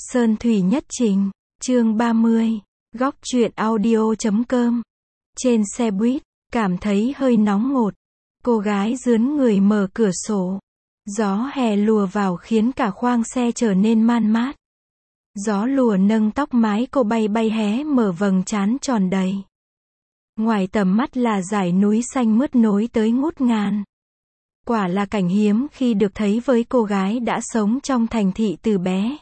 Sơn Thủy Nhất Trình, chương 30, góc truyện audio.com. Trên xe buýt, cảm thấy hơi nóng ngột. Cô gái dướn người mở cửa sổ. Gió hè lùa vào khiến cả khoang xe trở nên man mát. Gió lùa nâng tóc mái cô bay bay hé mở vầng trán tròn đầy. Ngoài tầm mắt là dải núi xanh mướt nối tới ngút ngàn. Quả là cảnh hiếm khi được thấy với cô gái đã sống trong thành thị từ bé.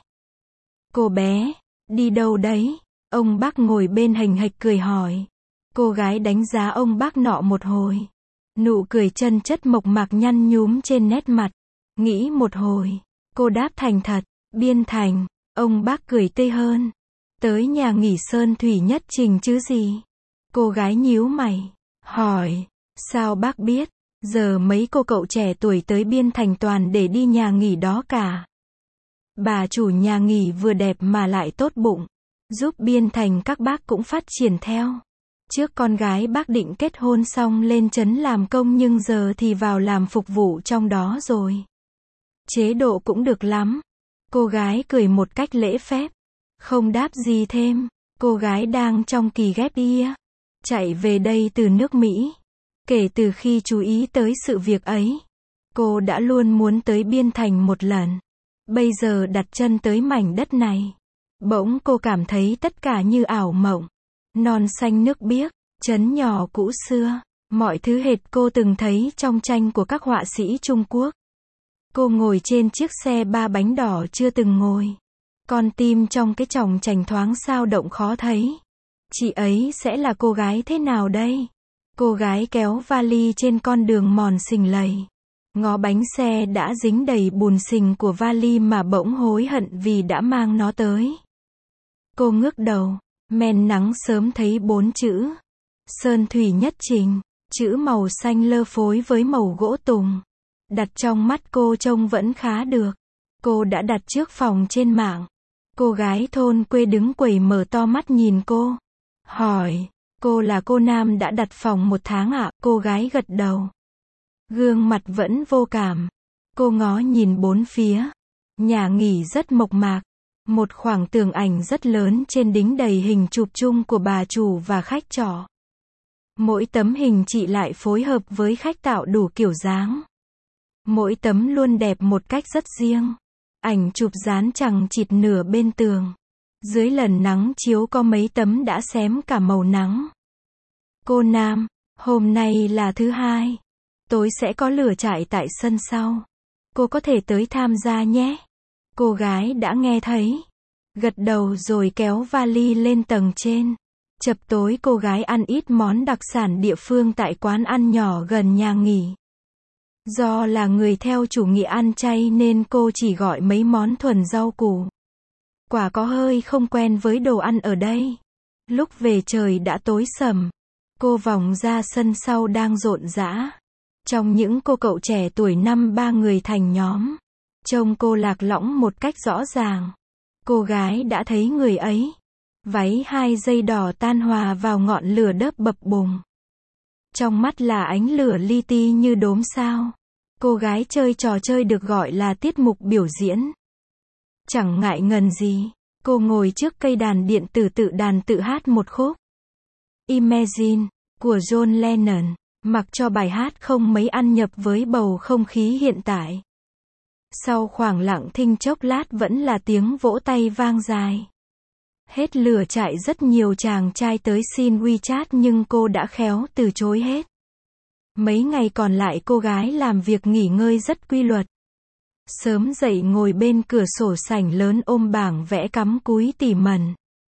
Cô bé, đi đâu đấy? Ông bác ngồi bên hềnh hệch cười hỏi. Cô gái đánh giá ông bác nọ một hồi. Nụ cười chân chất mộc mạc nhăn nhúm trên nét mặt. Nghĩ một hồi, cô đáp thành thật, Biên Thành. Ông bác cười tươi hơn. Tới nhà nghỉ Sơn Thủy Nhất Trình chứ gì? Cô gái nhíu mày, hỏi, sao bác biết? Giờ mấy cô cậu trẻ tuổi tới Biên Thành toàn để đi nhà nghỉ đó cả. Bà chủ nhà nghỉ vừa đẹp mà lại tốt bụng, giúp Biên Thành các bác cũng phát triển theo. Trước con gái bác định kết hôn xong lên trấn làm công nhưng giờ thì vào làm phục vụ trong đó rồi. Chế độ cũng được lắm. Cô gái cười một cách lễ phép, không đáp gì thêm. Cô gái đang trong kỳ ghép year, chạy về đây từ nước Mỹ. Kể từ khi chú ý tới sự việc ấy, cô đã luôn muốn tới Biên Thành một lần. Bây giờ đặt chân tới mảnh đất này, bỗng cô cảm thấy tất cả như ảo mộng. Non xanh nước biếc, trấn nhỏ cũ xưa, mọi thứ hệt cô từng thấy trong tranh của các họa sĩ Trung Quốc. Cô ngồi trên chiếc xe ba bánh đỏ chưa từng ngồi. Con tim trong cái chòng chành thoáng sao động khó thấy. Chị ấy sẽ là cô gái thế nào đây? Cô gái kéo vali trên con đường mòn xình lầy. Ngó bánh xe đã dính đầy bùn xình của vali mà bỗng hối hận vì đã mang nó tới. Cô ngước đầu, men nắng sớm thấy 4 chữ. Sơn Thủy Nhất Trình, chữ màu xanh lơ phối với màu gỗ tùng. Đặt trong mắt cô trông vẫn khá được. Cô đã đặt trước phòng trên mạng. Cô gái thôn quê đứng quầy mở to mắt nhìn cô. Hỏi, cô là cô Nam đã đặt phòng 1 tháng ạ? Cô gái gật đầu. Gương mặt vẫn vô cảm. Cô ngó nhìn bốn phía. Nhà nghỉ rất mộc mạc. Một khoảng tường ảnh rất lớn trên đính đầy hình chụp chung của bà chủ và khách trọ. Mỗi tấm hình chị lại phối hợp với khách tạo đủ kiểu dáng. Mỗi tấm luôn đẹp một cách rất riêng. Ảnh chụp dán chằng chịt nửa bên tường. Dưới lần nắng chiếu có mấy tấm đã xém cả màu nắng. Cô Nam, hôm nay là thứ Hai. Tối sẽ có lửa trại tại sân sau. Cô có thể tới tham gia nhé. Cô gái đã nghe thấy. Gật đầu rồi kéo vali lên tầng trên. Chập tối cô gái ăn ít món đặc sản địa phương tại quán ăn nhỏ gần nhà nghỉ. Do là người theo chủ nghĩa ăn chay nên cô chỉ gọi mấy món thuần rau củ. Quả có hơi không quen với đồ ăn ở đây. Lúc về trời đã tối sầm. Cô vòng ra sân sau đang rộn rã. Trong những cô cậu trẻ tuổi 5-3 người thành nhóm. Trông cô lạc lõng một cách rõ ràng. Cô gái đã thấy người ấy. Váy 2 dây đỏ tan hòa vào ngọn lửa đớp bập bùng. Trong mắt là ánh lửa li ti như đốm sao. Cô gái chơi trò chơi được gọi là tiết mục biểu diễn. Chẳng ngại ngần gì, cô ngồi trước cây đàn điện tử tự đàn tự hát một khúc Imagine của John Lennon, mặc cho bài hát không mấy ăn nhập với bầu không khí hiện tại. Sau khoảng lặng thinh chốc lát vẫn là tiếng vỗ tay vang dài. Hết lửa trại rất nhiều chàng trai tới xin WeChat nhưng cô đã khéo từ chối hết. Mấy ngày còn lại cô gái làm việc nghỉ ngơi rất quy luật. Sớm dậy ngồi bên cửa sổ sảnh lớn ôm bảng vẽ cắm cúi tỉ mẩn.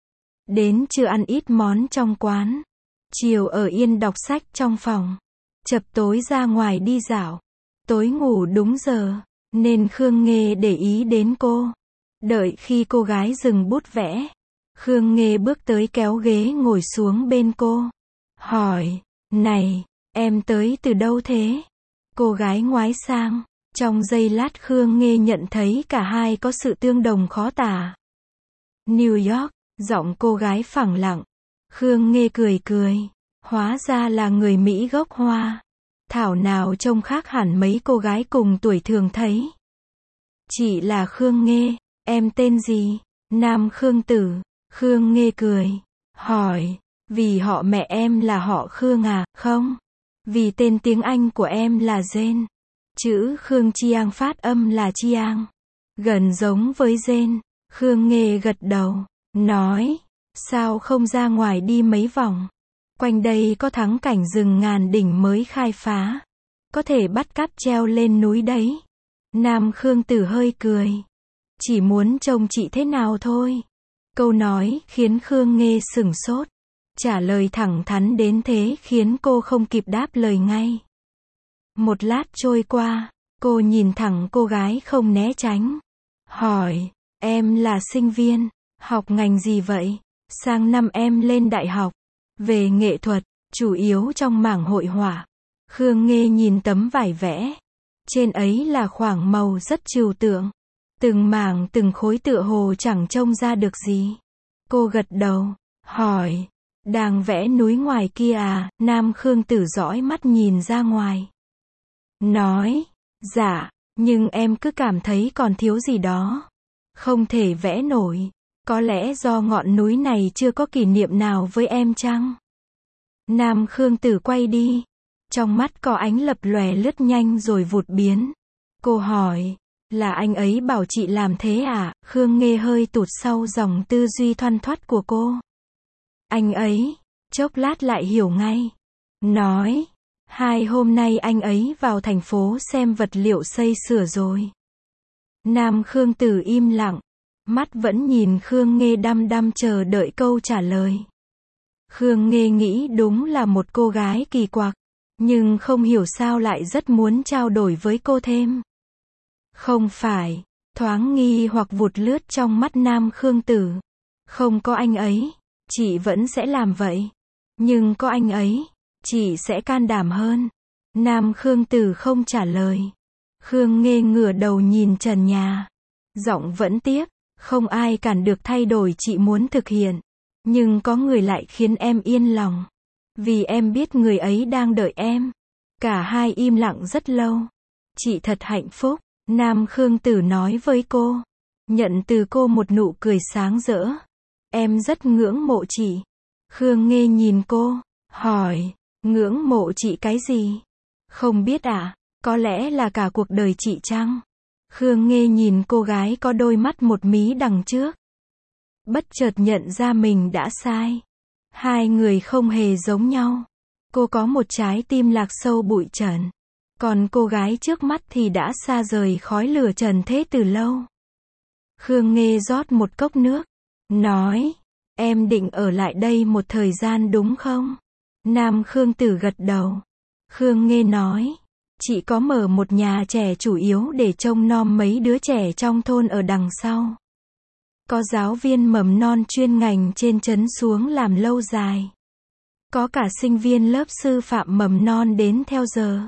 Đến trưa ăn ít món trong quán. Chiều ở yên đọc sách trong phòng. Chập tối ra ngoài đi dạo. Tối ngủ đúng giờ, nên Khương Nghê để ý đến cô. Đợi khi cô gái dừng bút vẽ, Khương Nghê bước tới kéo ghế ngồi xuống bên cô. Hỏi, này, em tới từ đâu thế? Cô gái ngoái sang. Trong giây lát Khương Nghê nhận thấy cả hai có sự tương đồng khó tả. New York, giọng cô gái phẳng lặng. Khương Nghê cười cười. Hóa ra là người Mỹ gốc Hoa. Thảo nào trông khác hẳn mấy cô gái cùng tuổi thường thấy. Chị là Khương Nghê, em tên gì? Nam Khương Tử. Khương Nghê cười. Hỏi. Vì họ mẹ em là họ Khương à? Không. Vì tên tiếng Anh của em là Jane. Chữ Khương Chiang phát âm là Chiang. Gần giống với Jane. Khương Nghê gật đầu. Nói. Sao không ra ngoài đi mấy vòng? Quanh đây có thắng cảnh rừng ngàn đỉnh mới khai phá. Có thể bắt cáp treo lên núi đấy. Nam Khương Tử hơi cười. Chỉ muốn trông chị thế nào thôi. Câu nói khiến Khương Nghê sửng sốt. Trả lời thẳng thắn đến thế khiến cô không kịp đáp lời ngay. Một lát trôi qua, cô nhìn thẳng cô gái không né tránh. Hỏi, em là sinh viên, học ngành gì vậy? Sang năm em lên đại học. Về nghệ thuật, chủ yếu trong mảng hội họa. Khương Nghê nhìn tấm vải vẽ. Trên ấy là khoảng màu rất trừu tượng. Từng mảng từng khối tựa hồ chẳng trông ra được gì. Cô gật đầu, hỏi, đang vẽ núi ngoài kia à? Nam Khương Tử dõi mắt nhìn ra ngoài. Nói, dạ, nhưng em cứ cảm thấy còn thiếu gì đó. Không thể vẽ nổi. Có lẽ do ngọn núi này chưa có kỷ niệm nào với em chăng? Nam Khương Tử quay đi. Trong mắt có ánh lập lòe lướt nhanh rồi vụt biến. Cô hỏi, là anh ấy bảo chị làm thế à? Khương Nghê hơi tụt sau dòng tư duy thoăn thoắt của cô. Anh ấy, chốc lát lại hiểu ngay. Nói, 2 hôm nay anh ấy vào thành phố xem vật liệu xây sửa rồi. Nam Khương Tử im lặng. Mắt vẫn nhìn Khương Nghê đăm đăm chờ đợi câu trả lời. Khương Nghê nghĩ đúng là một cô gái kỳ quặc. Nhưng không hiểu sao lại rất muốn trao đổi với cô thêm. Không phải, thoáng nghi hoặc vụt lướt trong mắt Nam Khương Tử. Không có anh ấy, chị vẫn sẽ làm vậy. Nhưng có anh ấy, chị sẽ can đảm hơn. Nam Khương Tử không trả lời. Khương Nghê ngửa đầu nhìn trần nhà. Giọng vẫn tiếp, không ai cản được thay đổi chị muốn thực hiện. Nhưng có người lại khiến em yên lòng. Vì em biết người ấy đang đợi em. Cả hai im lặng rất lâu. Chị thật hạnh phúc, Nam Khương Tử nói với cô. Nhận từ cô một nụ cười sáng rỡ. Em rất ngưỡng mộ chị. Khương Nghê nhìn cô, hỏi, ngưỡng mộ chị cái gì? Không biết ạ, có lẽ là cả cuộc đời chị chăng? Khương Nghê nhìn cô gái có đôi mắt một mí đằng trước. Bất chợt nhận ra mình đã sai. Hai người không hề giống nhau. Cô có một trái tim lạc sâu bụi trần. Còn cô gái trước mắt thì đã xa rời khói lửa trần thế từ lâu. Khương Nghê rót một cốc nước. Nói, em định ở lại đây một thời gian đúng không? Nam Khương Tử gật đầu. Khương Nghê nói, chị có mở một nhà trẻ chủ yếu để trông nom mấy đứa trẻ trong thôn ở đằng sau. Có giáo viên mầm non chuyên ngành trên trấn xuống làm lâu dài. Có cả sinh viên lớp sư phạm mầm non đến theo giờ.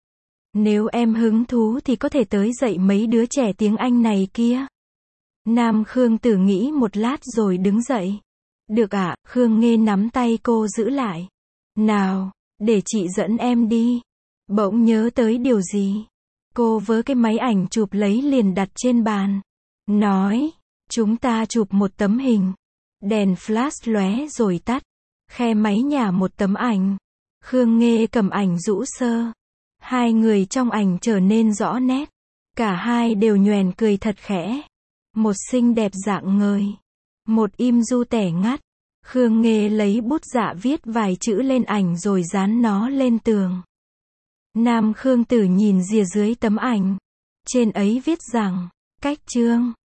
Nếu em hứng thú thì có thể tới dạy mấy đứa trẻ tiếng Anh này kia. Nam Khương Tử nghĩ một lát rồi đứng dậy. Được ạ, Khương Nghê nắm tay cô giữ lại. Nào, để chị dẫn em đi. Bỗng nhớ tới điều gì. Cô vớ cái máy ảnh chụp lấy liền đặt trên bàn. Nói, chúng ta chụp một tấm hình. Đèn flash lóe rồi tắt. Khe máy nhả một tấm ảnh. Khương Nghê cầm ảnh rũ sơ. Hai người trong ảnh trở nên rõ nét. Cả hai đều nhoẻn cười thật khẽ. Một xinh đẹp rạng ngời. Một im du tẻ ngắt. Khương Nghê lấy bút dạ viết vài chữ lên ảnh rồi dán nó lên tường. Nam Khương Tử nhìn rìa dưới tấm ảnh. Trên ấy viết rằng, cách chương.